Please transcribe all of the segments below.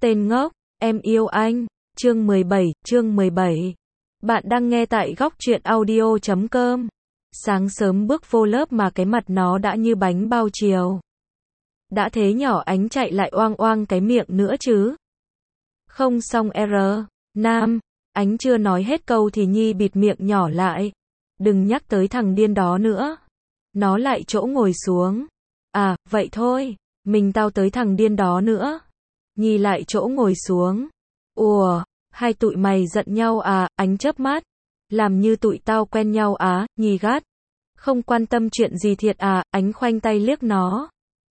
Tên ngốc, em yêu anh. Chương 17. Bạn đang nghe tại góc truyện audio.com. Sáng sớm bước vô lớp mà cái mặt nó đã như bánh bao chiều. Đã thế nhỏ Ánh chạy lại oang oang cái miệng nữa chứ. Không xong R. Nam. Ánh chưa nói hết câu thì Nhi bịt miệng nhỏ lại. Đừng nhắc tới thằng điên đó nữa. Nó lại chỗ ngồi xuống. À, vậy thôi. Mình tao tới thằng điên đó nữa. Nhi lại chỗ ngồi xuống. Ủa, hai tụi mày giận nhau à? Ánh chớp mắt. Làm như tụi tao quen nhau á? Nhi gắt. Không quan tâm chuyện gì thiệt à? Ánh khoanh tay liếc nó.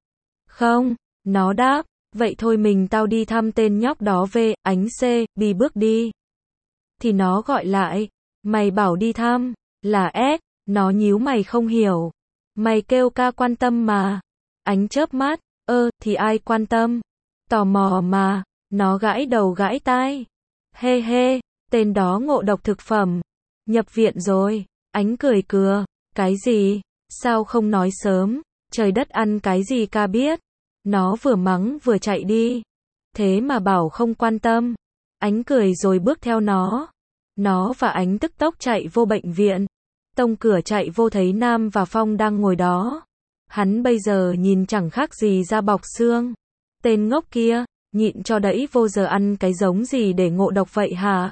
Không, nó đáp. Vậy thôi mình tao đi thăm tên nhóc đó về. Ánh C, Bi bước đi. Thì nó gọi lại. Mày bảo đi thăm. Là S. Nó nhíu mày không hiểu. Mày kêu ca quan tâm mà. Ánh chớp mắt. Thì ai quan tâm? Tò mò mà. Nó gãi đầu gãi tai. Hê hê, tên đó ngộ độc thực phẩm. Nhập viện rồi. Ánh cười cừa. Cái gì? Sao không nói sớm? Trời đất ăn cái gì ca biết? Nó vừa mắng vừa chạy đi. Thế mà bảo không quan tâm. Ánh cười rồi bước theo nó. Nó và Ánh tức tốc chạy vô bệnh viện. Tông cửa chạy vô thấy Nam và Phong đang ngồi đó. Hắn bây giờ nhìn chẳng khác gì da bọc xương. Tên ngốc kia, nhịn cho đẫy vô giờ ăn cái giống gì để ngộ độc vậy hả?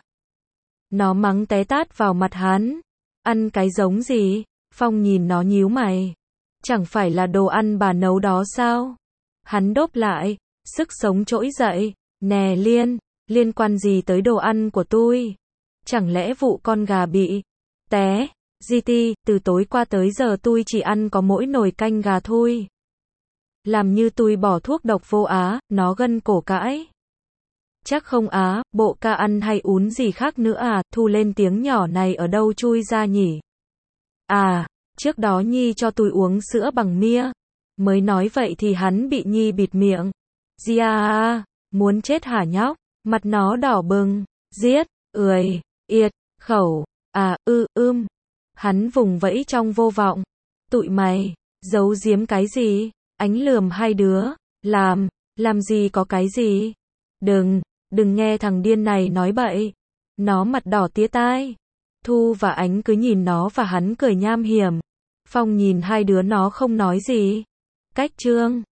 Nó mắng té tát vào mặt hắn. Ăn cái giống gì? Phong nhìn nó nhíu mày. Chẳng phải là đồ ăn bà nấu đó sao? Hắn đốp lại, sức sống trỗi dậy. Nè liên quan gì tới đồ ăn của tôi? Chẳng lẽ vụ con gà bị té? GT, từ tối qua tới giờ tôi chỉ ăn có mỗi nồi canh gà thôi. Làm như tôi bỏ thuốc độc vô á, nó gân cổ cãi. Chắc không á, bộ ca ăn hay uống gì khác nữa à, thu lên tiếng nhỏ này ở đâu chui ra nhỉ? À, trước đó Nhi cho tôi uống sữa bằng mía. Mới nói vậy thì hắn bị Nhi bịt miệng. Muốn chết hả nhóc? Mặt nó đỏ bừng. Giết, yệt, khẩu, Hắn vùng vẫy trong vô vọng. Tụi mày, giấu giếm cái gì? Ánh lườm hai đứa. Làm gì có cái gì? Đừng nghe thằng điên này nói bậy. Nó mặt đỏ tía tai. Thu và Ánh cứ nhìn nó và hắn cười nham hiểm. Phong nhìn hai đứa nó không nói gì. Cách chương